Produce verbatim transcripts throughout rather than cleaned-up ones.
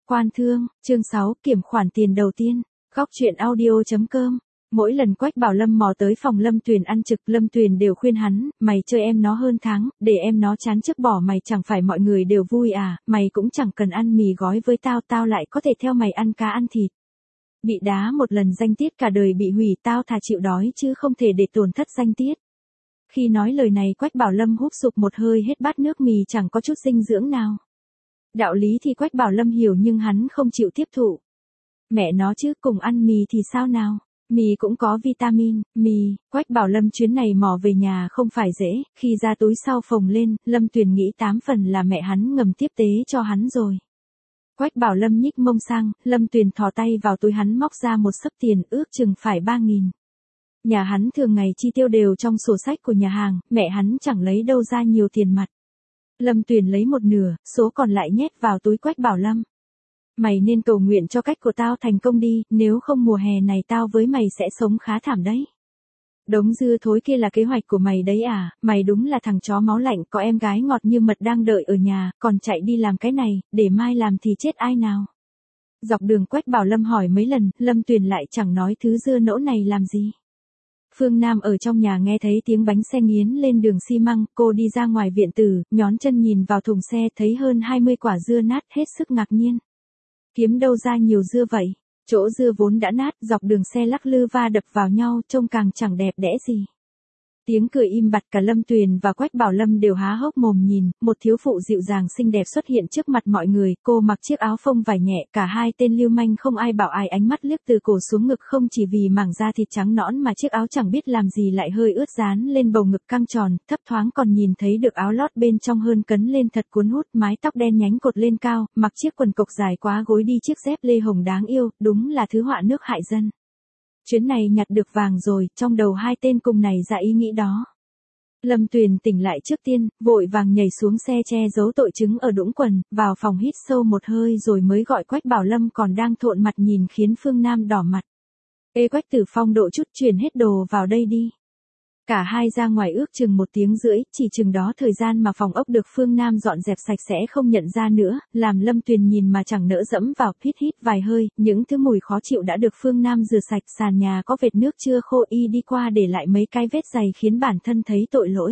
Quan thương, chương sáu, kiểm khoản tiền đầu tiên. Góc truyện audio.com. Mỗi lần Quách Bảo Lâm mò tới phòng Lâm Tuyền ăn trực, Lâm Tuyền đều khuyên hắn, mày chơi em nó hơn tháng, để em nó chán trước bỏ mày chẳng phải mọi người đều vui à, mày cũng chẳng cần ăn mì gói với tao, tao lại có thể theo mày ăn cá ăn thịt. Bị đá một lần danh tiết cả đời bị hủy, tao thà chịu đói chứ không thể để tổn thất danh tiết. Khi nói lời này Quách Bảo Lâm húp sục một hơi hết bát nước mì chẳng có chút dinh dưỡng nào. Đạo lý thì Quách Bảo Lâm hiểu nhưng hắn không chịu tiếp thụ. Mẹ nó chứ, cùng ăn mì thì sao nào? Mì cũng có vitamin, mì. Quách Bảo Lâm chuyến này mò về nhà không phải dễ, khi ra túi sau phồng lên, Lâm Tuyền nghĩ tám phần là mẹ hắn ngầm tiếp tế cho hắn rồi. Quách Bảo Lâm nhích mông sang, Lâm Tuyền thò tay vào túi hắn móc ra một xấp tiền ước chừng phải ba nghìn. Nhà hắn thường ngày chi tiêu đều trong sổ sách của nhà hàng, mẹ hắn chẳng lấy đâu ra nhiều tiền mặt. Lâm Tuyền lấy một nửa, số còn lại nhét vào túi Quách Bảo Lâm. Mày nên cầu nguyện cho cách của tao thành công đi, nếu không mùa hè này tao với mày sẽ sống khá thảm đấy. Đống dưa thối kia là kế hoạch của mày đấy à, mày đúng là thằng chó máu lạnh, có em gái ngọt như mật đang đợi ở nhà, còn chạy đi làm cái này, để mai làm thì chết ai nào. Dọc đường Quách Bảo Lâm hỏi mấy lần, Lâm Tuyền lại chẳng nói thứ dưa nỗ này làm gì. Phương Nam ở trong nhà nghe thấy tiếng bánh xe nghiến lên đường xi măng, cô đi ra ngoài viện tử, nhón chân nhìn vào thùng xe thấy hơn hai mươi quả dưa nát, hết sức ngạc nhiên. Kiếm đâu ra nhiều dưa vậy? Chỗ dưa vốn đã nát, dọc đường xe lắc lư va đập vào nhau, trông càng chẳng đẹp đẽ gì. Tiếng cười im bặt, cả Lâm Tuyền và Quách Bảo Lâm đều há hốc mồm nhìn, một thiếu phụ dịu dàng xinh đẹp xuất hiện trước mặt mọi người, cô mặc chiếc áo phông vải nhẹ, cả hai tên lưu manh không ai bảo ai, ánh mắt liếc từ cổ xuống ngực, không chỉ vì mảng da thịt trắng nõn mà chiếc áo chẳng biết làm gì lại hơi ướt dán lên bầu ngực căng tròn, thấp thoáng còn nhìn thấy được áo lót bên trong hơn cấn lên thật cuốn hút, mái tóc đen nhánh cột lên cao, mặc chiếc quần cộc dài quá gối, đi chiếc dép lê hồng đáng yêu, đúng là thứ họa nước hại dân. Chuyến này nhặt được vàng rồi, trong đầu hai tên cùng này ra ý nghĩ đó. Lâm Tuyền tỉnh lại trước tiên, vội vàng nhảy xuống xe che giấu tội chứng ở đũng quần, vào phòng hít sâu một hơi rồi mới gọi Quách Bảo Lâm còn đang thộn mặt nhìn khiến Phương Nam đỏ mặt. Ê Quách Tử Phong, độ chút, chuyển hết đồ vào đây đi. Cả hai ra ngoài ước chừng một tiếng rưỡi, chỉ chừng đó thời gian mà phòng ốc được Phương Nam dọn dẹp sạch sẽ không nhận ra nữa, làm Lâm Tuyền nhìn mà chẳng nỡ dẫm vào, hít hít vài hơi, những thứ mùi khó chịu đã được Phương Nam rửa sạch, sàn nhà có vệt nước chưa khô, y đi qua để lại mấy cái vết dày khiến bản thân thấy tội lỗi.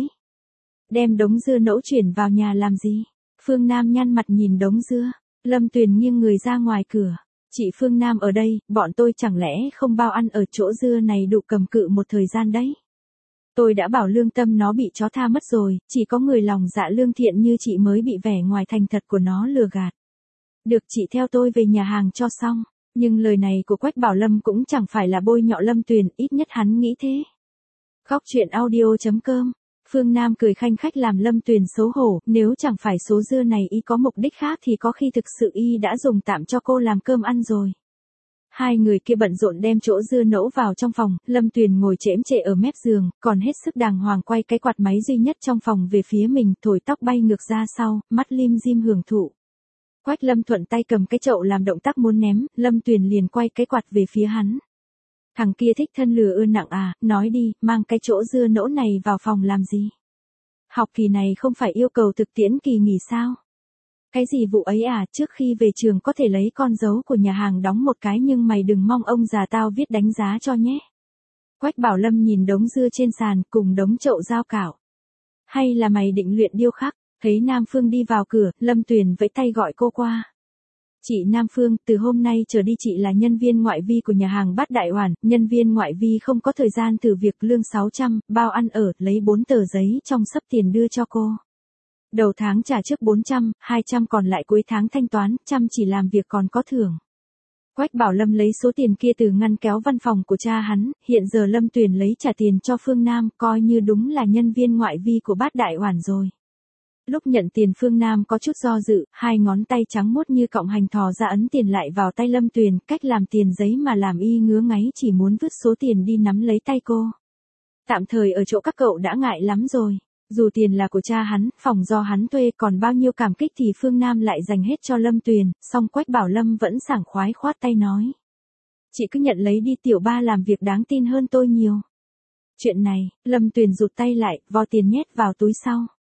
Đem đống dưa nỗ chuyển vào nhà làm gì? Phương Nam nhăn mặt nhìn đống dưa, Lâm Tuyền nghiêng người ra ngoài cửa. Chị Phương Nam ở đây, bọn tôi chẳng lẽ không bao ăn ở chỗ dưa này đủ cầm cự một thời gian đấy. Tôi đã bảo lương tâm nó bị chó tha mất rồi, chỉ có người lòng dạ lương thiện như chị mới bị vẻ ngoài thành thật của nó lừa gạt. Được, chị theo tôi về nhà hàng cho xong. Nhưng lời này của Quách Bảo Lâm cũng chẳng phải là bôi nhọ Lâm Tuyền, ít nhất hắn nghĩ thế. Góc truyện audio.com. Phương Nam cười khanh khách làm Lâm Tuyền xấu hổ, nếu chẳng phải số dưa này y có mục đích khác thì có khi thực sự y đã dùng tạm cho cô làm cơm ăn rồi. Hai người kia bận rộn đem chỗ dưa nỗ vào trong phòng, Lâm Tuyền ngồi chễm chệ ở mép giường, còn hết sức đàng hoàng quay cái quạt máy duy nhất trong phòng về phía mình, thổi tóc bay ngược ra sau, mắt lim dim hưởng thụ. Quách Lâm thuận tay cầm cái chậu làm động tác muốn ném, Lâm Tuyền liền quay cái quạt về phía hắn. Thằng kia thích thân lừa ưa nặng à, nói đi, mang cái chỗ dưa nỗ này vào phòng làm gì? Học kỳ này không phải yêu cầu thực tiễn kỳ nghỉ sao? Cái gì vụ ấy à, trước khi về trường có thể lấy con dấu của nhà hàng đóng một cái nhưng mày đừng mong ông già tao viết đánh giá cho nhé. Quách Bảo Lâm nhìn đống dưa trên sàn cùng đống chậu dao cạo. Hay là mày định luyện điêu khắc? Thấy Nam Phương đi vào cửa, Lâm Tuyền vẫy tay gọi cô qua. Chị Nam Phương, từ hôm nay trở đi chị là nhân viên ngoại vi của nhà hàng Bát Đại Oản, nhân viên ngoại vi không có thời gian thử việc, lương sáu trăm, bao ăn ở, lấy bốn tờ giấy trong xấp tiền đưa cho cô. Đầu tháng trả trước bốn trăm, hai trăm còn lại cuối tháng thanh toán, chăm chỉ làm việc còn có thưởng. Quách Bảo Lâm lấy số tiền kia từ ngăn kéo văn phòng của cha hắn, hiện giờ Lâm Tuyền lấy trả tiền cho Phương Nam, coi như đúng là nhân viên ngoại vi của Bát Đại Oản rồi. Lúc nhận tiền Phương Nam có chút do dự, hai ngón tay trắng muốt như cọng hành thò ra ấn tiền lại vào tay Lâm Tuyền, cách làm tiền giấy mà làm y ngứa ngáy, chỉ muốn vứt số tiền đi nắm lấy tay cô. Tạm thời ở chỗ các cậu đã ngại lắm rồi. Dù tiền là của cha hắn, phòng do hắn thuê, còn bao nhiêu cảm kích thì Phương Nam lại dành hết cho Lâm Tuyền, song Quách Bảo Lâm vẫn sảng khoái khoát tay nói. Chị cứ nhận lấy đi, tiểu ba làm việc đáng tin hơn tôi nhiều. Chuyện này, Lâm Tuyền rụt tay lại, vò tiền nhét vào túi sau.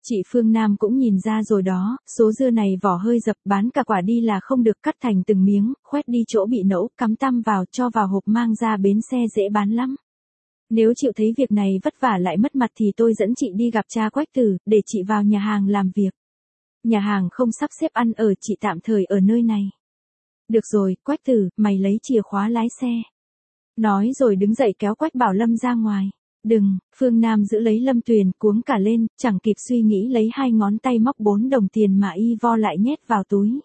Chị Phương Nam cũng nhìn ra rồi đó, số dưa này vỏ hơi dập, bán cả quả đi là không được, cắt thành từng miếng, khoét đi chỗ bị nẫu, cắm tăm vào, cho vào hộp mang ra bến xe dễ bán lắm. Nếu chịu thấy việc này vất vả lại mất mặt thì tôi dẫn chị đi gặp cha Quách Tử, để chị vào nhà hàng làm việc. Nhà hàng không sắp xếp ăn ở, chị tạm thời ở nơi này. Được rồi, Quách Tử, mày lấy chìa khóa lái xe. Nói rồi đứng dậy kéo Quách Bảo Lâm ra ngoài. Đừng, Phương Nam giữ lấy Lâm Tuyền, cuống cả lên, chẳng kịp suy nghĩ lấy hai ngón tay móc bốn đồng tiền mà y vo lại nhét vào túi.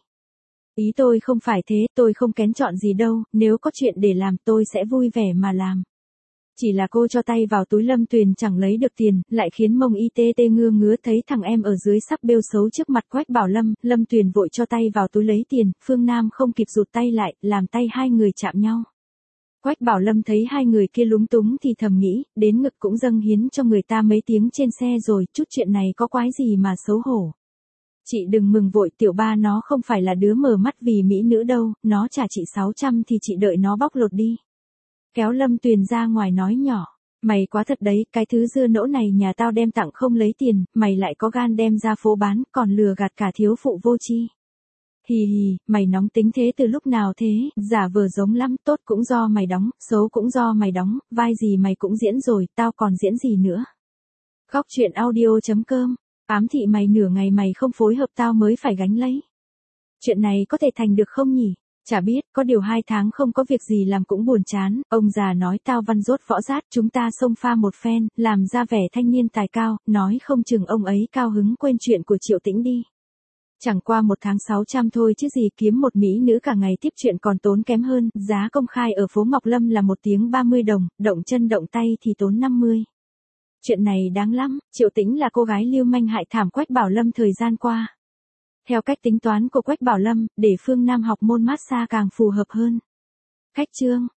Ý tôi không phải thế, tôi không kén chọn gì đâu, nếu có chuyện để làm tôi sẽ vui vẻ mà làm. Chỉ là cô cho tay vào túi Lâm Tuyền chẳng lấy được tiền, lại khiến mông y tê tê ngưa ngứa thấy thằng em ở dưới sắp bêu xấu trước mặt Quách Bảo Lâm, Lâm Tuyền vội cho tay vào túi lấy tiền, Phương Nam không kịp rụt tay lại, làm tay hai người chạm nhau. Quách Bảo Lâm thấy hai người kia lúng túng thì thầm nghĩ, đến ngực cũng dâng hiến cho người ta mấy tiếng trên xe rồi, chút chuyện này có quái gì mà xấu hổ. Chị đừng mừng vội, tiểu ba nó không phải là đứa mờ mắt vì mỹ nữ đâu, nó trả chị sáu trăm thì chị đợi nó bóc lột đi. Kéo Lâm Tuyền ra ngoài nói nhỏ, mày quá thật đấy, cái thứ dưa nỗ này nhà tao đem tặng không lấy tiền, mày lại có gan đem ra phố bán, còn lừa gạt cả thiếu phụ vô tri. Hì hì, mày nóng tính thế từ lúc nào thế, giả vờ giống lắm, tốt cũng do mày đóng, xấu cũng do mày đóng, vai gì mày cũng diễn rồi, tao còn diễn gì nữa. Khóc chuyện audio chấm com, ám thị mày nửa ngày mày không phối hợp tao mới phải gánh lấy. Chuyện này có thể thành được không nhỉ? Chả biết, có điều hai tháng không có việc gì làm cũng buồn chán, ông già nói tao văn dốt võ rát, chúng ta xông pha một phen, làm ra vẻ thanh niên tài cao, nói không chừng ông ấy cao hứng quên chuyện của Triệu Tĩnh đi. Chẳng qua một tháng sáu trăm thôi chứ gì, kiếm một mỹ nữ cả ngày tiếp chuyện còn tốn kém hơn, giá công khai ở phố Ngọc Lâm là một tiếng ba mươi đồng, động chân động tay thì tốn năm mươi. Chuyện này đáng lắm, Triệu Tĩnh là cô gái lưu manh hại thảm Quách Bảo Lâm thời gian qua. Theo cách tính toán của Quách Bảo Lâm, để Phương Nam học môn massage càng phù hợp hơn. Khách chương.